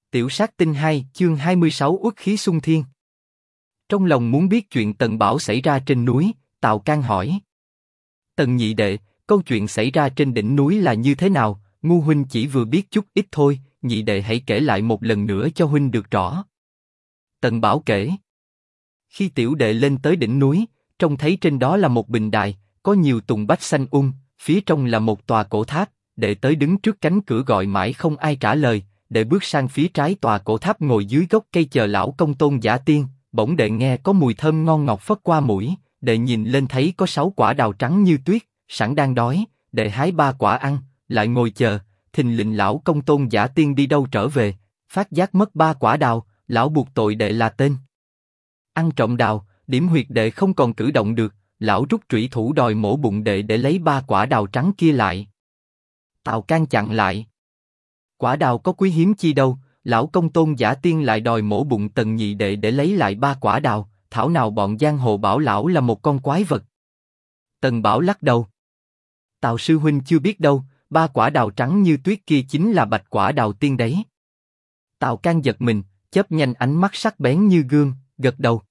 Tiểu sát tinh 2, chương 26 uất khí xung thiên. Trong lòng muốn biết chuyện Tần Bảo xảy ra trên núi, Tào Can hỏi. Tần nhị đệ, câu chuyện xảy ra trên đỉnh núi là như thế nào? Ngu huynh chỉ vừa biết chút ít thôi, nhị đệ hãy kể lại một lần nữa cho huynh được rõ. Tần Bảo kể. Khi tiểu đệ lên tới đỉnh núi, trông thấy trên đó là một bình đài, có nhiều tùng bách xanh phía trong là một tòa cổ tháp. Đệ tới đứng trước cánh cửa gọi mãi không ai trả lời. Đệ bước sang phía trái tòa cổ tháp ngồi dưới gốc cây chờ lão công tôn giả tiên. Bỗng đệ nghe có mùi thơm ngon ngọt phất qua mũi. Đệ nhìn lên thấy có 6 quả đào trắng như tuyết, sẵn đang đói. Đệ hái 3 quả ăn, lại ngồi chờ. Thình lình lão công tôn giả tiên đi đâu trở về, phát giác mất 3 quả đào. Lão buộc tội đệ là tên ăn trộm đào. Điểm huyệt đệ không còn cử động được. Lão rút trủy thủ đòi mổ bụng đệ để lấy 3 quả đào trắng kia lại. Tào Can chặn lại. Quả đào có quý hiếm chi đâu, lão công tôn giả tiên lại đòi mổ bụng Tần nhị đệ để lấy lại 3 quả đào, thảo nào bọn giang hồ bảo lão là một con quái vật. Tần Bảo lắc đầu. Tào sư huynh chưa biết đâu, 3 quả đào trắng như tuyết kia chính là bạch quả đào tiên đấy. Tào Can giật mình, chớp nhanh ánh mắt sắc bén như gương, gật đầu.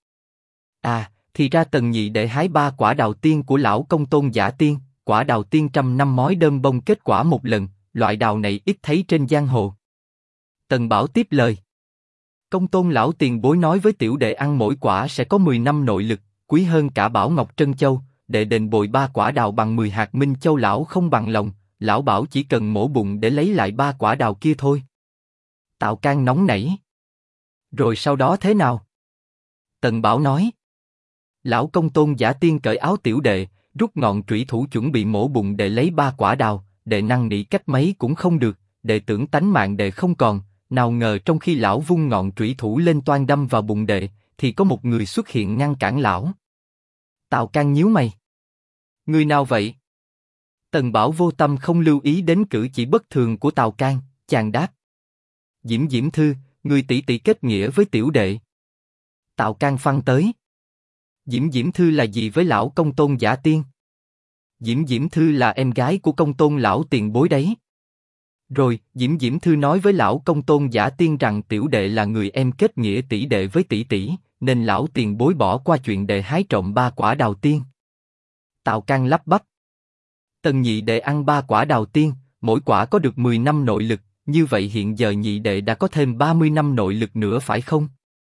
À, thì ra Tần nhị đệ hái 3 quả đào tiên của lão công tôn giả tiên. Quả đào tiên trăm năm mói đơm bông kết quả một lần, loại đào này ít thấy trên giang hồ. Tần Bảo tiếp lời. Công tôn lão tiền bối nói với tiểu đệ ăn mỗi quả sẽ có 10 năm nội lực, quý hơn cả bảo ngọc trân châu. Đệ đền bồi 3 quả đào bằng 10 hạt minh châu lão không bằng lòng. Lão bảo chỉ cần mổ bụng để lấy lại 3 quả đào kia thôi. Tào Can nóng nảy. Rồi sau đó thế nào? Tần Bảo nói. Lão công tôn giả tiên cởi áo tiểu đệ, rút ngọn trủy thủ chuẩn bị mổ bụng để lấy 3 quả đào. Đệ năn nỉ cách mấy cũng không được, đệ tưởng tánh mạng đệ không còn. Nào ngờ trong khi lão vung ngọn trủy thủ lên toan đâm vào bụng đệ, thì có một người xuất hiện ngăn cản lão. Tào Can nhíu mày. Người nào vậy? Tần Bảo vô tâm không lưu ý đến cử chỉ bất thường của Tào Can, chàng đáp. Diễm Diễm Thư, người tỷ tỷ kết nghĩa với tiểu đệ. Tào Can phăng tới. Diễm Diễm Thư là gì với lão công tôn giả tiên? Diễm Diễm Thư là em gái của công tôn lão tiền bối đấy. Rồi, Diễm Diễm Thư nói với lão công tôn giả tiên rằng tiểu đệ là người em kết nghĩa tỷ đệ với tỷ tỷ, nên lão tiền bối bỏ qua chuyện đệ hái trộm 3 quả đào tiên. Tào Can lắp bắp. Tần nhị đệ ăn 3 quả đào tiên, mỗi quả có được 10 năm nội lực, như vậy hiện giờ nhị đệ đã có thêm 30 năm nội lực nữa phải không?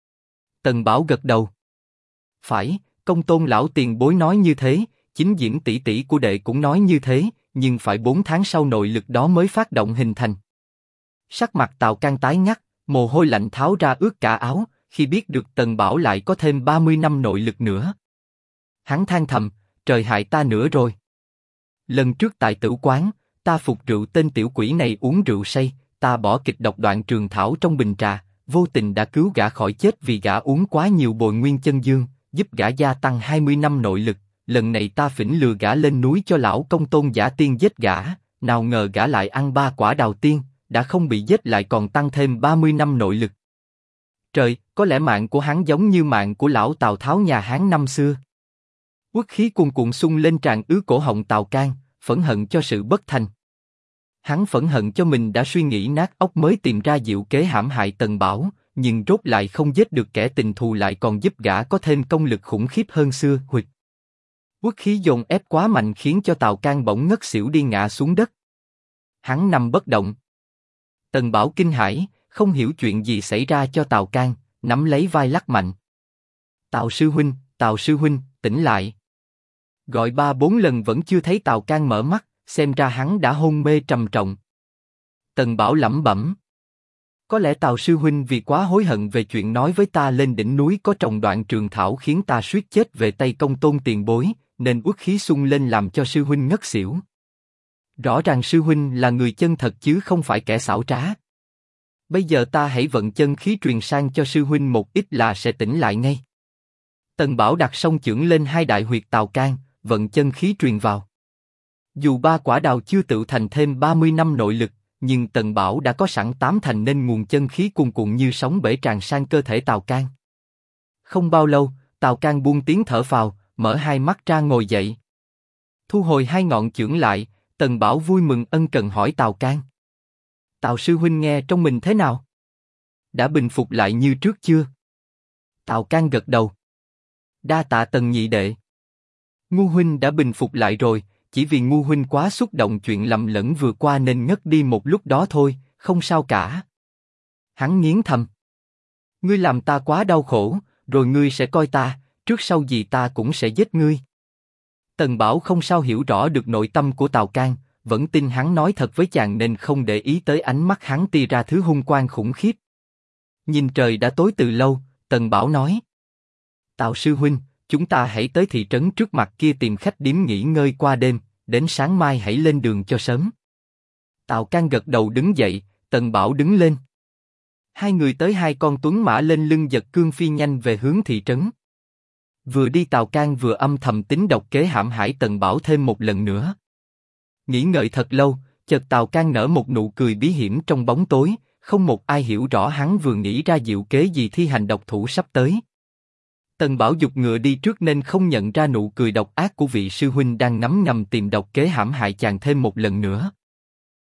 Tần Bảo gật đầu. Phải, công tôn lão tiền bối nói như thế, chính Diễm tỷ tỷ của đệ cũng nói như thế, nhưng phải 4 tháng sau nội lực đó mới phát động hình thành. Sắc mặt Tào Can tái ngắt, mồ hôi lạnh tháo ra ướt cả áo, khi biết được Tần Bảo lại có thêm 30 năm nội lực nữa. Hắn than thầm, trời hại ta nữa rồi. Lần trước tại tử quán, ta phục rượu tên tiểu quỷ này uống rượu say, ta bỏ kịch độc đoạn trường thảo trong bình trà, vô tình đã cứu gã khỏi chết vì gã uống quá nhiều bồi nguyên chân dương, giúp gã gia tăng 20 năm nội lực. Lần này ta phỉnh lừa gã lên núi cho lão công tôn giả tiên giết gã, nào ngờ gã lại ăn 3 quả đào tiên, đã không bị giết lại còn tăng thêm 30 năm nội lực. Trời, có lẽ mạng của hắn giống như mạng của lão Tào Tháo nhà Hán năm xưa. Uất khí cuồn cuộn xung lên tràn ứ cổ họng Tào Can, phẫn hận cho sự bất thành. Hắn phẫn hận cho mình đã suy nghĩ nát óc mới tìm ra diệu kế hãm hại Tần Bảo, nhưng rốt lại không giết được kẻ tình thù lại còn giúp gã có thêm công lực khủng khiếp hơn xưa. Huỵch. Uất khí dồn ép quá mạnh khiến cho Tào Can bỗng ngất xỉu đi ngã xuống đất. Hắn nằm bất động. Tần Bảo kinh hãi, không hiểu chuyện gì xảy ra cho Tào Can, nắm lấy vai lắc mạnh. Tào sư huynh, tỉnh lại. Gọi 3-4 lần vẫn chưa thấy Tào Can mở mắt, xem ra hắn đã hôn mê trầm trọng. Tần Bảo lẩm bẩm. Có lẽ Tào sư huynh vì quá hối hận về chuyện nói với ta lên đỉnh núi có trồng đoạn trường thảo khiến ta suýt chết về tay công tôn tiền bối, nên uất khí xung lên làm cho sư huynh ngất xỉu. Rõ ràng sư huynh là người chân thật chứ không phải kẻ xảo trá. Bây giờ ta hãy vận chân khí truyền sang cho sư huynh một ít là sẽ tỉnh lại ngay. Tần Bảo đặt song chưởng lên 2 đại huyệt Tào Can, vận chân khí truyền vào. Dù 3 quả đào chưa tự thành thêm 30 năm nội lực, nhưng Tần Bảo đã có sẵn 8 thành nên nguồn chân khí cuồn cuộn như sóng bể tràn sang cơ thể Tào Can. Không bao lâu, Tào Can buông tiếng thở phào, mở 2 mắt ra ngồi dậy. Thu hồi 2 ngọn chưởng lại, Tần Bảo vui mừng ân cần hỏi Tào Can. Tào sư huynh nghe trong mình thế nào? Đã bình phục lại như trước chưa? Tào Can gật đầu. Đa tạ Tần nhị đệ. Ngu huynh đã bình phục lại rồi, chỉ vì ngu huynh quá xúc động chuyện lầm lẫn vừa qua nên ngất đi một lúc đó thôi, không sao cả. Hắn nghiến thầm. Ngươi làm ta quá đau khổ, rồi ngươi sẽ coi ta, trước sau gì ta cũng sẽ giết ngươi. Tần Bảo không sao hiểu rõ được nội tâm của Tào Can, vẫn tin hắn nói thật với chàng nên không để ý tới ánh mắt hắn tia ra thứ hung quang khủng khiếp. Nhìn trời đã tối từ lâu, Tần Bảo nói. Tào sư huynh, chúng ta hãy tới thị trấn trước mặt kia tìm khách điếm nghỉ ngơi qua đêm, đến sáng mai hãy lên đường cho sớm. Tào Can gật đầu đứng dậy, Tần Bảo đứng lên. Hai người tới hai con tuấn mã lên lưng giật cương phi nhanh về hướng thị trấn. Vừa đi Tào Can vừa âm thầm tính độc kế hãm hại Tần Bảo thêm một lần nữa. Nghĩ ngợi thật lâu, chợt Tào Can nở một nụ cười bí hiểm trong bóng tối, không một ai hiểu rõ hắn vừa nghĩ ra diệu kế gì thi hành độc thủ sắp tới. Tần Bảo giục ngựa đi trước nên không nhận ra nụ cười độc ác của vị sư huynh đang ngấm ngầm tìm độc kế hãm hại chàng thêm một lần nữa.